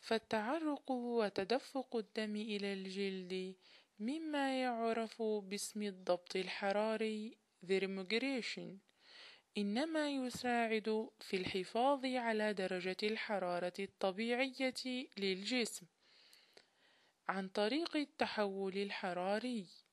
فالتعرق وتدفق الدم إلى الجلد مما يعرف باسم الضبط الحراري thermoregulation، إنما يساعد في الحفاظ على درجة الحرارة الطبيعية للجسم عن طريق التحول الحراري.